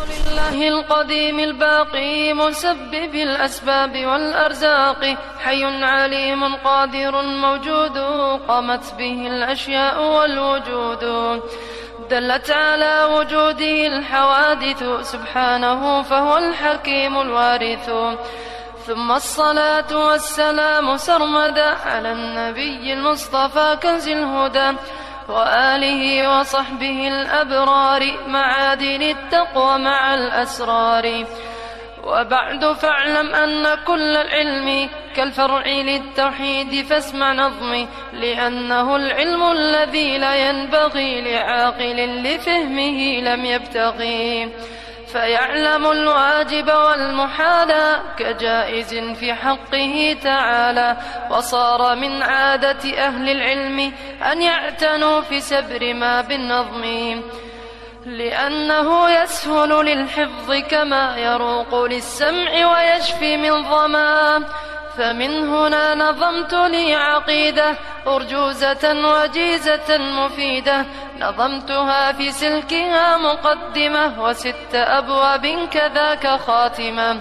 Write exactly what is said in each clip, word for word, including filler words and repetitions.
لله القديم الباقي مسبب الأسباب والأرزاق، حي عليم قادر موجود، قامت به الأشياء والوجود، دلت على وجوده الحوادث سبحانه فهو الحكيم الوارث. ثم الصلاة والسلام سرمدا على النبي المصطفى كنز الهدى، وآله وصحبه الأبرار معادن التقوى مع الأسرار. وبعد فاعلم أن كل العلم كالفرع للتوحيد، فاسمع نظمي لأنه العلم الذي لا ينبغي لعاقل لفهمه لم يبتغي، فيعلم الواجب والمحال كجائز في حقه تعالى. وصار من عادة أهل العلم أن يعتنوا في سبر ما بالنظم، لأنه يسهل للحفظ كما يروق للسمع ويشفي من ظما. فمن هنا نظمت لي عقيدة أرجوزة وجيزة مفيدة، نظمتها في سلكها مقدمة وست أبواب كذاك خاتمة.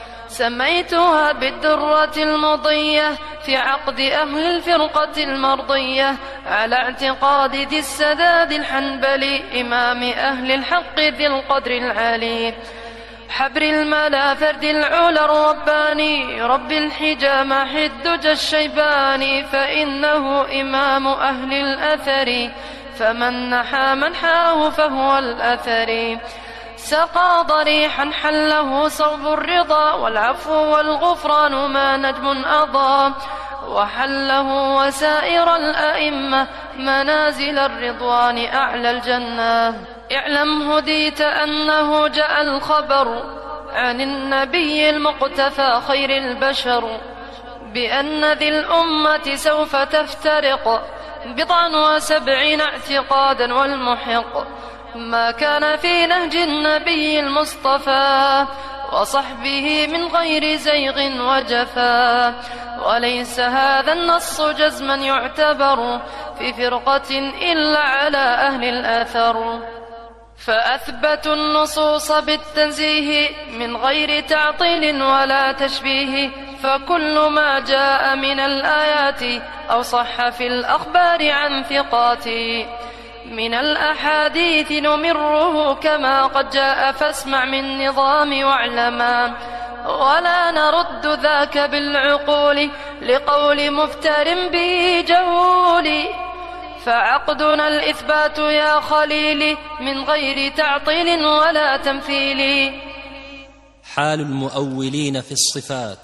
سميتها بالدرة المضية في عقد أهل الفرقة المرضية، على اعتقاد ذي السداد الحنبلي إمام أهل الحق ذي القدر العالي، حبر الملا فرد العلا الرباني، رب الحجى مع الدجى الشيباني. فإنه إمام أهل الأثر، فمن نحى منحاه فهو الأثر. سقى ضريحا حله صوب الرضا، والعفو والغفران ما نجم أضاء، وحله وسائر الأئمة منازل الرضوان أعلى الجنة. اعلم هديت أنه جاء الخبر عن النبي المقتفى خير البشر، بأن ذي الأمة سوف تفترق بضعا وسبعين اعتقادا، والمحق ما كان في نهج النبي المصطفى وصحبه من غير زيغ وجفا. وليس هذا النص جزما يعتبر في فرقة إلا على أهل الأثر، فأثبتوا النصوص بالتنزيه من غير تعطيل ولا تشبيه. فكل ما جاء من الآيات أو صح في الأخبار عن ثقات من الأحاديث نمره كما قد جاء، فاسمع من نظام واعلما. ولا نرد ذاك بالعقول لقول مفتر به جهول، فعقدنا الإثبات يا خليلي من غير تعطيل ولا تمثيل. حال المؤولين في الصفات،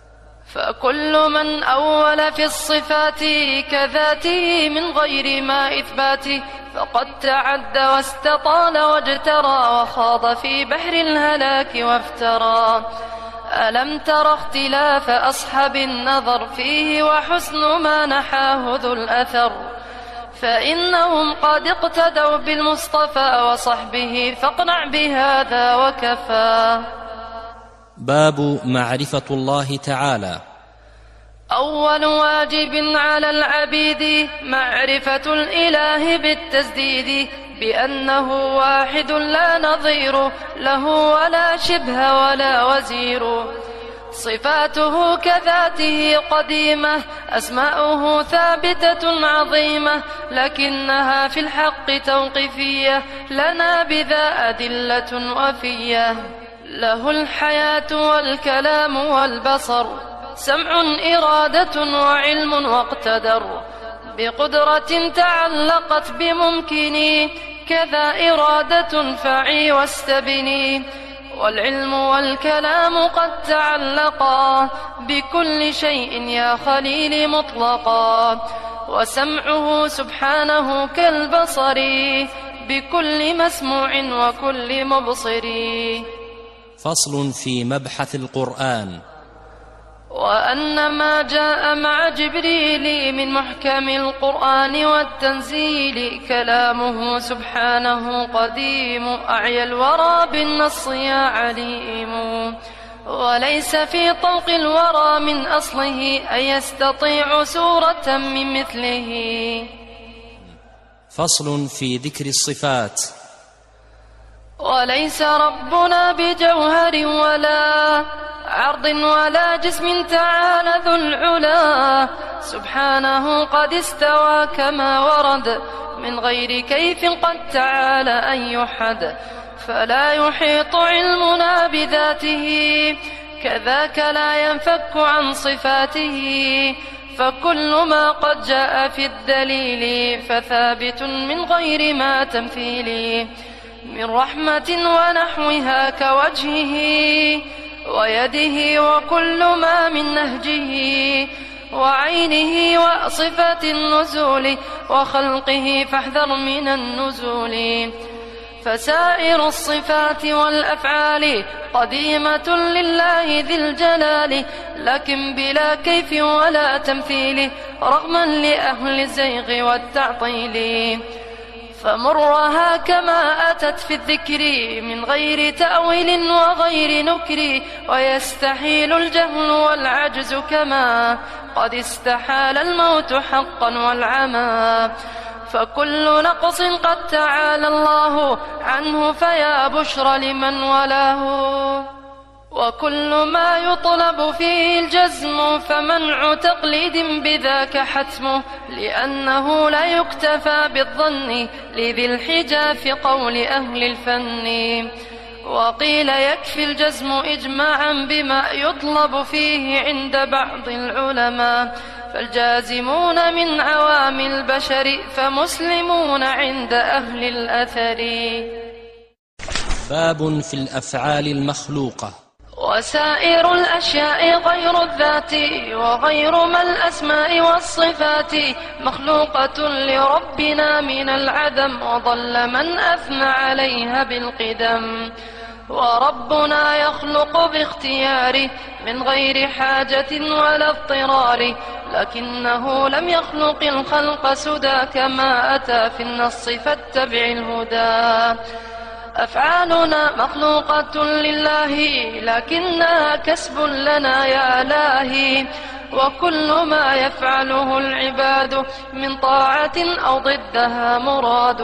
فكل من أول في الصفات كذاته من غير ما إثبات، فقد تعد واستطال واجترى وخاض في بحر الهلاك وافترى. ألم تر اختلاف أصحاب النظر فيه وحسن ما نحاه ذو الأثر، فإنهم قد اقتدوا بالمصطفى وصحبه، فاقنع بهذا وكفى. باب معرفة الله تعالى. أول واجب على العبيد معرفة الإله بالتسديد، بأنه واحد لا نظير له ولا شبه ولا وزير. صفاته كذاته قديمة، أسماؤه ثابتة عظيمة، لكنها في الحق توقيفية، لنا بذا أدلة وفية. له الحياة والكلام والبصر، سمع إرادة وعلم واقتدر، بقدرة تعلقت بممكن، كذا إرادة فعي واستبني. والعلم والكلام قد تعلقا بكل شيء يا خليل مطلقا، وسمعه سبحانه كالبصر بكل مسموع وكل مبصر. فصل في مبحث القرآن. وأن ما جاء مع جبريل من محكم القرآن والتنزيل كلامه سبحانه قديم، أعيا الورى بالنص يا عليم. وليس في طلق الورى من أصله أن يستطيع سورة من مثله. فصل في ذكر الصفات. وليس ربنا بجوهر ولا عرض ولا جسم تعالى ذو العلا، سبحانه قد استوى كما ورد من غير كيف قد تعالى أن يحد، فلا يحيط علمنا بذاته كذاك لا ينفك عن صفاته، فكل ما قد جاء في الدليل فثابت من غير ما تمثيل، من رحمة ونحوها كوجهه ويده وكل ما من نهجه وعينه وصفات النزول وخلقه فاحذر من النزول. فسائر الصفات والأفعال قديمة لله ذي الجلال، لكن بلا كيف ولا تمثيل رغما لأهل الزيغ والتعطيل، فمرها كما أتت في الذكر من غير تأويل وغير نكر، ويستحيل الجهل والعجز كما قد استحال الموت حقا والعمى، فكل نقص قد تعالى الله عنه فيا بشرى لمن ولاه، وكل ما يطلب فيه الجزم فمنع تقليد بذاك حتمه، لأنه لا يكتفى بالظن لذي الحجى في قول أهل الفن، وقيل يكفي الجزم إجماعا بما يطلب فيه عند بعض العلماء، فالجازمون من عوام البشر فمسلمون عند أهل الأثر. باب في الأفعال المخلوقة. وسائر الأشياء غير الذات وغير ما الأسماء والصفات مخلوقة لربنا من العدم، وضل من أثنى عليها بالقدم، وربنا يخلق باختياره من غير حاجة ولا اضطرار، لكنه لم يخلق الخلق سدى كما أتى في النص فاتبع الهدى. أفعالنا مخلوقة لله لكنها كسب لنا يا إلهي، وكل ما يفعله العباد من طاعة أو ضدها مراد،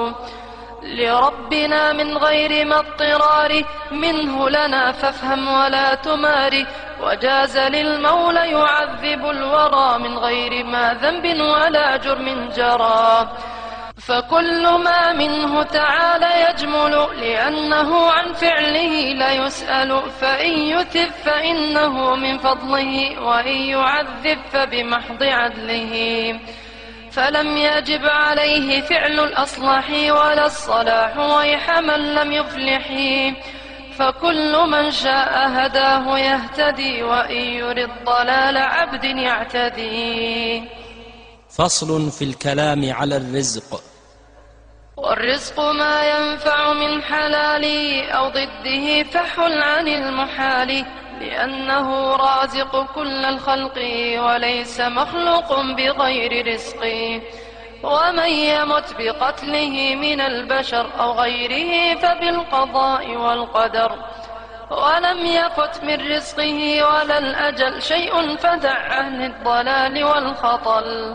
لربنا من غير ما اضطرار منه لنا فافهم ولا تمار، وجاز للمولى يعذب الورى من غير ما ذنب ولا جرم جرى، فكل ما منه تعالى يجمل لأنه عن فعله لا يسأل، فإن يثب فإنه من فضله وإن يعذب فبمحض عدله، فلم يجب عليه فعل الأصلح ولا الصلاح ويح من لم يفلح، فكل من شاء هداه يهتدي وإن يرد ضلال عبد يعتدي. فصل في الكلام على الرزق. والرزق ما ينفع من حلال أو ضده فحل عن المحال، لأنه رازق كل الخلق وليس مخلوق بغير رزق، ومن يمت بقتله من البشر أو غيره فبالقضاء والقدر، ولم يفت من رزقه ولا الأجل شيء فدع أهل الضلال والخطل.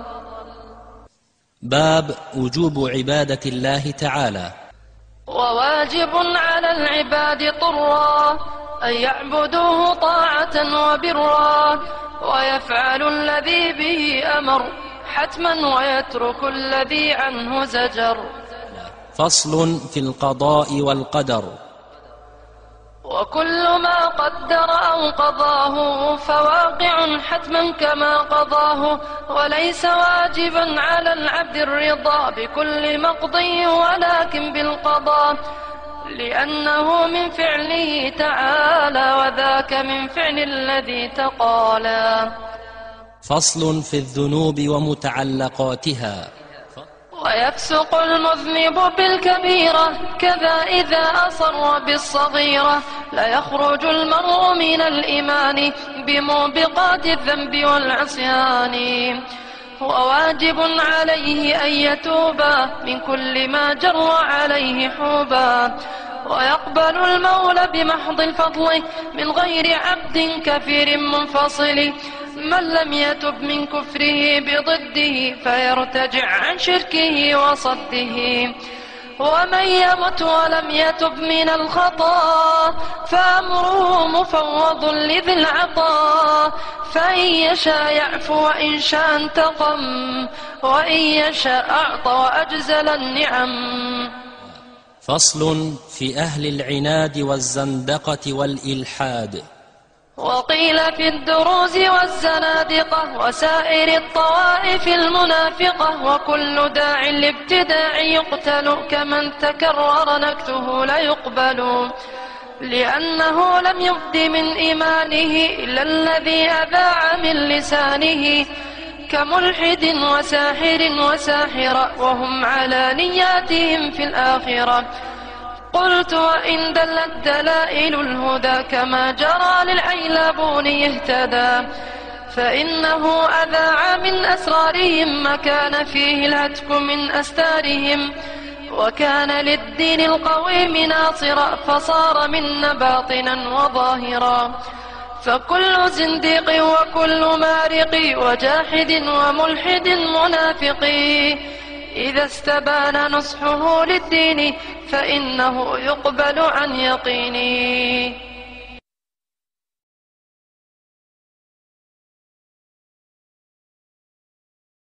باب وجوب عبادة الله تعالى. وواجب على العباد طرا أن يعبدوه طاعة وبرا، ويفعل الذي به أمر حتما ويترك الذي عنه زجر. فصل في القضاء والقدر. وكل ما قدر أو قضاه فواقع حتما كما قضاه، وليس واجبا على العبد الرضا بكل مقضي ولكن بالقضاء، لأنه من فعله تعالى وذاك من فعل الذي تقالى. فصل في الذنوب ومتعلقاتها. ويفسق المذنب بالكبيرة كذا إذا أصر بالصغيرة، لا يخرج المرء من الإيمان بموبقات الذنب والعصيان، وواجب عليه أن يتوبا من كل ما جر عليه حوبا، ويقبل المولى بمحض الفضل من غير عبد كفير منفصل، من لم يتب من كفره بضده فيرتجع عن شركه وصده، ومن يمت ولم يتب من الخطا فأمره مفوض لذي العطا، فإن يشاء يعفو وإن شاء انتقم، وإن يشاء أعطى وأجزل النعم. فصل في أهل العناد والزندقة والإلحاد. وقيل في الدروز والزنادقة وسائر الطوائف المنافقة، وكل داع لابتداع يقتل، كمن تكرر نكته ليقبل، لأنه لم يبد من إيمانه إلا الذي أذاع من لسانه، كملحد وساحر وساحرة، وهم على نياتهم في الآخرة. قلت وإن دلت دلائل الهدى كما جرى للعيلبون اهتدى، فإنه أذاع من أسرارهم ما كان فيه الهتك من أستارهم، وكان للدين القويم ناصرا، فصار منا باطنا وظاهرا. فكل زنديق وكل مارق وجاحد وملحد منافق، إذا استبان نصحه للدين فإنه يقبل عن يقين.